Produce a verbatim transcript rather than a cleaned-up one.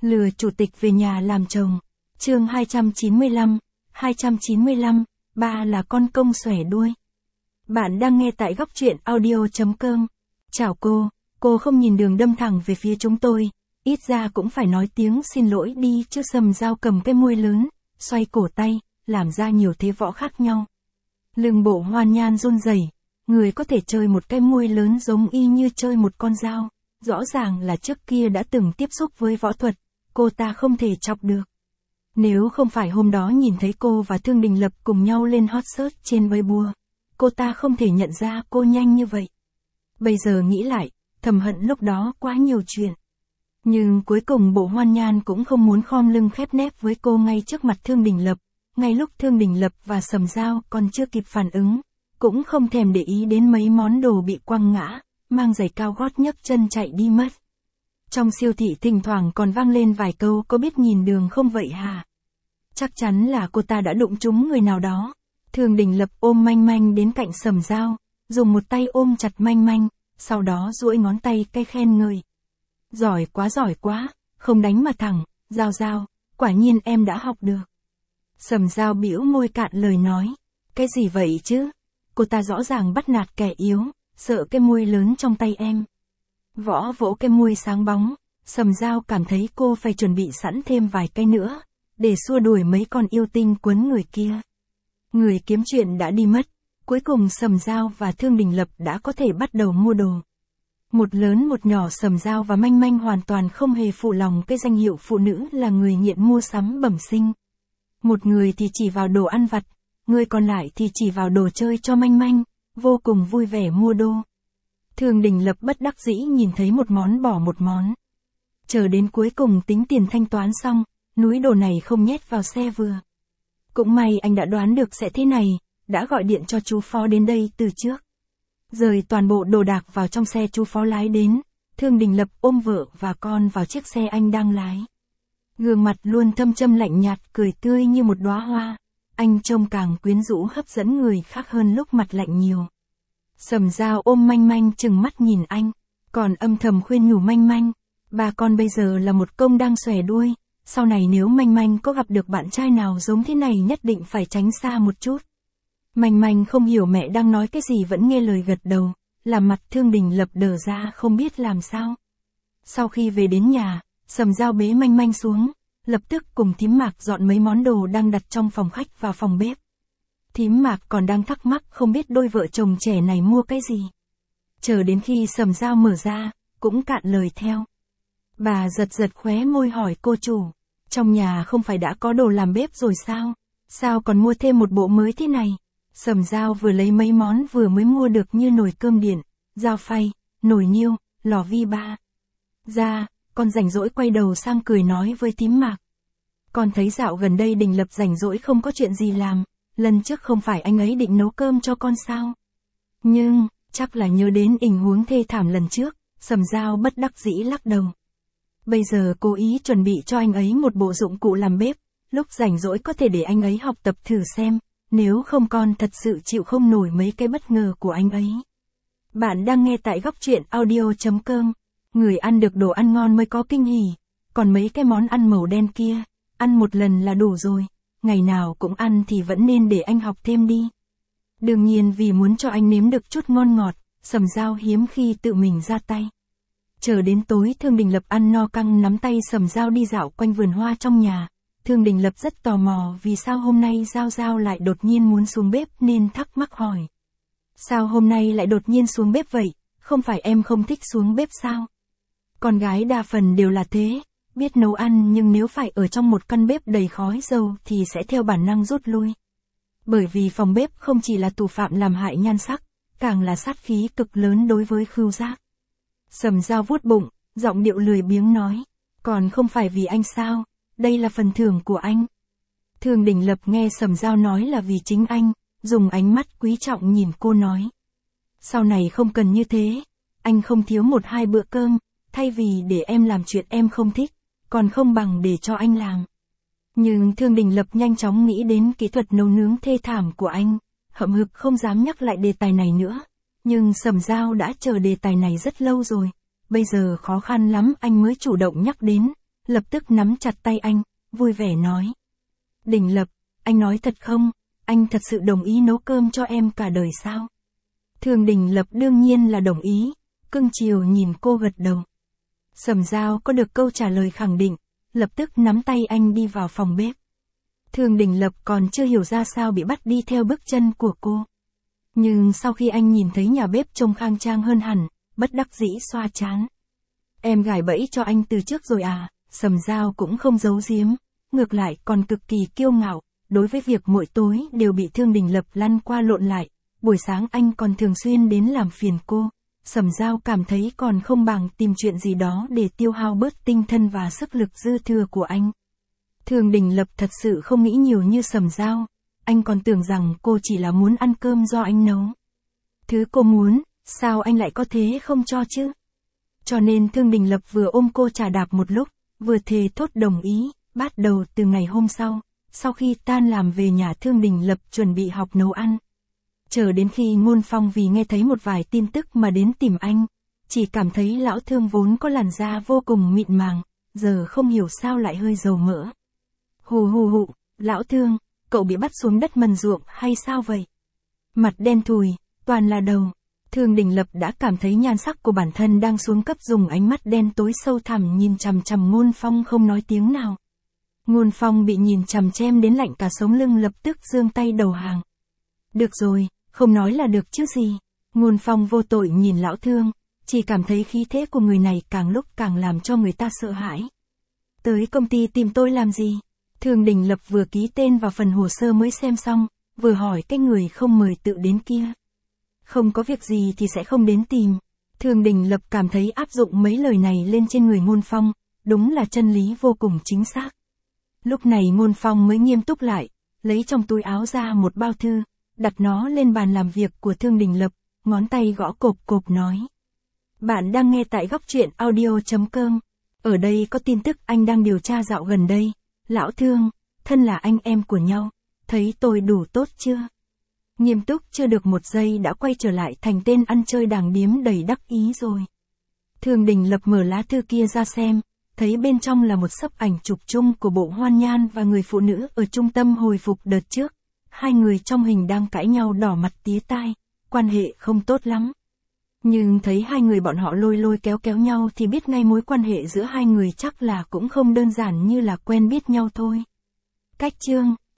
Lừa chủ tịch về nhà làm chồng. Chương hai trăm chín mươi lăm, hai trăm chín mươi lăm, ba là con công xòe đuôi. Bạn đang nghe tại góc truyện audio chấm com. Chào cô, cô không nhìn đường đâm thẳng về phía chúng tôi, ít ra cũng phải nói tiếng xin lỗi đi chứ. Sầm Dao cầm cái môi lớn, xoay cổ tay, làm ra nhiều thế võ khác nhau. Lưng Bộ Hoan Nhan run rẩy, người có thể chơi một cái môi lớn giống y như chơi một con dao, rõ ràng là trước kia đã từng tiếp xúc với võ thuật, cô ta không thể chọc được. Nếu không phải hôm đó nhìn thấy cô và Thương Đình Lập cùng nhau lên hot search trên Weibo, cô ta không thể nhận ra cô nhanh như vậy. Bây giờ nghĩ lại, thầm hận lúc đó quá nhiều chuyện. Nhưng cuối cùng Bộ Hoan Nhan cũng không muốn khom lưng khép nép với cô ngay trước mặt Thương Đình Lập, ngay lúc Thương Đình Lập và Sầm Dao còn chưa kịp phản ứng, cũng không thèm để ý đến mấy món đồ bị quăng ngã, mang giày cao gót nhấc chân chạy đi mất. Trong siêu thị thỉnh thoảng còn vang lên vài câu có biết nhìn đường không vậy hả? Chắc chắn là cô ta đã đụng trúng người nào đó. Thương Đình Lập ôm Manh Manh đến cạnh Sầm Dao, dùng một tay ôm chặt Manh Manh, sau đó duỗi ngón tay cái khen ngợi. Giỏi quá giỏi quá, không đánh mà thẳng, Dao Dao, quả nhiên em đã học được. Sầm Dao bĩu môi cạn lời nói, cái gì vậy chứ? Cô ta rõ ràng bắt nạt kẻ yếu, sợ cái môi lớn trong tay em. Võ vỗ cái môi sáng bóng, Sầm Dao cảm thấy cô phải chuẩn bị sẵn thêm vài cái nữa, để xua đuổi mấy con yêu tinh quấn người kia. Người kiếm chuyện đã đi mất, cuối cùng Sầm Dao và Thương Đình Lập đã có thể bắt đầu mua đồ. Một lớn một nhỏ Sầm Dao và Manh Manh hoàn toàn không hề phụ lòng cái danh hiệu phụ nữ là người nghiện mua sắm bẩm sinh. Một người thì chỉ vào đồ ăn vặt, người còn lại thì chỉ vào đồ chơi cho Manh Manh, vô cùng vui vẻ mua đô. Thương Đình Lập bất đắc dĩ nhìn thấy một món bỏ một món. Chờ đến cuối cùng tính tiền thanh toán xong, núi đồ này không nhét vào xe vừa. Cũng may anh đã đoán được sẽ thế này, đã gọi điện cho chú Phó đến đây từ trước. Rời toàn bộ đồ đạc vào trong xe chú Phó lái đến, Thương Đình Lập ôm vợ và con vào chiếc xe anh đang lái. Gương mặt luôn thâm châm lạnh nhạt, cười tươi như một đóa hoa, anh trông càng quyến rũ hấp dẫn người khác hơn lúc mặt lạnh nhiều. Sầm Dao ôm Manh Manh chừng mắt nhìn anh, còn âm thầm khuyên nhủ Manh Manh, bà con bây giờ là một công đang xòe đuôi, sau này nếu Manh Manh có gặp được bạn trai nào giống thế này nhất định phải tránh xa một chút. Manh Manh không hiểu mẹ đang nói cái gì vẫn nghe lời gật đầu, làm mặt Thương Đình Lập đờ ra không biết làm sao. Sau khi về đến nhà, Sầm Dao bế Manh Manh xuống, lập tức cùng Thím Mạc dọn mấy món đồ đang đặt trong phòng khách vào phòng bếp. Thím Mạc còn đang thắc mắc không biết đôi vợ chồng trẻ này mua cái gì. Chờ đến khi Sầm Dao mở ra, cũng cạn lời theo. Bà giật giật khóe môi hỏi cô chủ, trong nhà không phải đã có đồ làm bếp rồi sao? Sao còn mua thêm một bộ mới thế này? Sầm Dao vừa lấy mấy món vừa mới mua được như nồi cơm điện, dao phay, nồi niêu, lò vi ba. Ra, con rảnh rỗi quay đầu sang cười nói với Thím Mạc. Con thấy dạo gần đây Đình Lập rảnh rỗi không có chuyện gì làm, lần trước không phải anh ấy định nấu cơm cho con sao? Nhưng, chắc là nhớ đến tình huống thê thảm lần trước, Sầm Dao bất đắc dĩ lắc đầu. Bây giờ cố ý chuẩn bị cho anh ấy một bộ dụng cụ làm bếp, lúc rảnh rỗi có thể để anh ấy học tập thử xem, nếu không con thật sự chịu không nổi mấy cái bất ngờ của anh ấy. Bạn đang nghe tại góc truyện audio chấm com, người ăn được đồ ăn ngon mới có kinh hỉ, còn mấy cái món ăn màu đen kia, ăn một lần là đủ rồi, ngày nào cũng ăn thì vẫn nên để anh học thêm đi. Đương nhiên vì muốn cho anh nếm được chút ngon ngọt, Sầm Dao hiếm khi tự mình ra tay. Chờ đến tối Thương Đình Lập ăn no căng nắm tay Sầm Dao đi dạo quanh vườn hoa trong nhà. Thương Đình Lập rất tò mò vì sao hôm nay Dao Dao lại đột nhiên muốn xuống bếp nên thắc mắc hỏi. Sao hôm nay lại đột nhiên xuống bếp vậy, không phải em không thích xuống bếp sao? Con gái đa phần đều là thế, biết nấu ăn nhưng nếu phải ở trong một căn bếp đầy khói dầu thì sẽ theo bản năng rút lui. Bởi vì phòng bếp không chỉ là tù phạm làm hại nhan sắc, càng là sát khí cực lớn đối với khứu giác. Sầm Dao vuốt bụng, giọng điệu lười biếng nói, còn không phải vì anh sao, đây là phần thưởng của anh. Thương Đình Lập nghe Sầm Dao nói là vì chính anh, dùng ánh mắt quý trọng nhìn cô nói. Sau này không cần như thế, anh không thiếu một hai bữa cơm, thay vì để em làm chuyện em không thích, còn không bằng để cho anh làm. Nhưng Thương Đình Lập nhanh chóng nghĩ đến kỹ thuật nấu nướng thê thảm của anh, hậm hực không dám nhắc lại đề tài này nữa. Nhưng Sầm Dao đã chờ đề tài này rất lâu rồi, bây giờ khó khăn lắm anh mới chủ động nhắc đến, lập tức nắm chặt tay anh, vui vẻ nói. Đình Lập, anh nói thật không, anh thật sự đồng ý nấu cơm cho em cả đời sao? Thường Đình Lập đương nhiên là đồng ý, cưng chiều nhìn cô gật đầu. Sầm Dao có được câu trả lời khẳng định, lập tức nắm tay anh đi vào phòng bếp. Thường Đình Lập còn chưa hiểu ra sao bị bắt đi theo bước chân của cô. Nhưng sau khi anh nhìn thấy nhà bếp trông khang trang hơn hẳn, bất đắc dĩ xoa trán. Em gài bẫy cho anh từ trước rồi à? Sầm Dao cũng không giấu giếm, ngược lại còn cực kỳ kiêu ngạo, đối với việc mỗi tối đều bị Thường Đình Lập lăn qua lộn lại, buổi sáng anh còn thường xuyên đến làm phiền cô. Sầm Dao cảm thấy còn không bằng tìm chuyện gì đó để tiêu hao bớt tinh thần và sức lực dư thừa của anh. Thường Đình Lập thật sự không nghĩ nhiều như Sầm Dao, anh còn tưởng rằng cô chỉ là muốn ăn cơm do anh nấu. Thứ cô muốn, sao anh lại có thế không cho chứ? Cho nên Thường Đình Lập vừa ôm cô chà đạp một lúc, vừa thề thốt đồng ý, bắt đầu từ ngày hôm sau, sau khi tan làm về nhà Thường Đình Lập chuẩn bị học nấu ăn. Chờ đến khi Ngôn Phong vì nghe thấy một vài tin tức mà đến tìm anh, chỉ cảm thấy lão Thương vốn có làn da vô cùng mịn màng, giờ không hiểu sao lại hơi dầu mỡ. Hù hù hụ, lão Thương, cậu bị bắt xuống đất mần ruộng hay sao vậy? Mặt đen thùi, toàn là đầu. Thường Đình Lập đã cảm thấy nhan sắc của bản thân đang xuống cấp, dùng ánh mắt đen tối sâu thẳm nhìn chằm chằm Ngôn Phong không nói tiếng nào. Ngôn Phong bị nhìn chằm chém đến lạnh cả sống lưng, lập tức giương tay đầu hàng. Được rồi, không nói là được chứ gì. Ngôn Phong vô tội nhìn lão Thương, chỉ cảm thấy khí thế của người này càng lúc càng làm cho người ta sợ hãi. Tới công ty tìm tôi làm gì? Thường Đình Lập vừa ký tên vào phần hồ sơ mới xem xong, vừa hỏi cái người không mời tự đến kia. Không có việc gì thì sẽ không đến tìm. Thường Đình Lập cảm thấy áp dụng mấy lời này lên trên người Ngôn Phong, đúng là chân lý vô cùng chính xác. Lúc này Ngôn Phong mới nghiêm túc lại, lấy trong túi áo ra một bao thư, đặt nó lên bàn làm việc của Thường Đình Lập, ngón tay gõ cộp cộp nói. Bạn đang nghe tại góc truyện audio chấm com. Ở đây có tin tức anh đang điều tra dạo gần đây. Lão Thương, thân là anh em của nhau, thấy tôi đủ tốt chưa? Nghiêm túc chưa được một giây đã quay trở lại thành tên ăn chơi đàng điếm đầy đắc ý rồi. Thường Đình Lập mở lá thư kia ra xem, thấy bên trong là một xấp ảnh chụp chung của Bộ Hoan Nhan và người phụ nữ ở trung tâm hồi phục đợt trước. Hai người trong hình đang cãi nhau đỏ mặt tía tai, quan hệ không tốt lắm. Nhưng thấy hai người bọn họ lôi lôi kéo kéo nhau thì biết ngay mối quan hệ giữa hai người chắc là cũng không đơn giản như là quen biết nhau thôi. Cách chương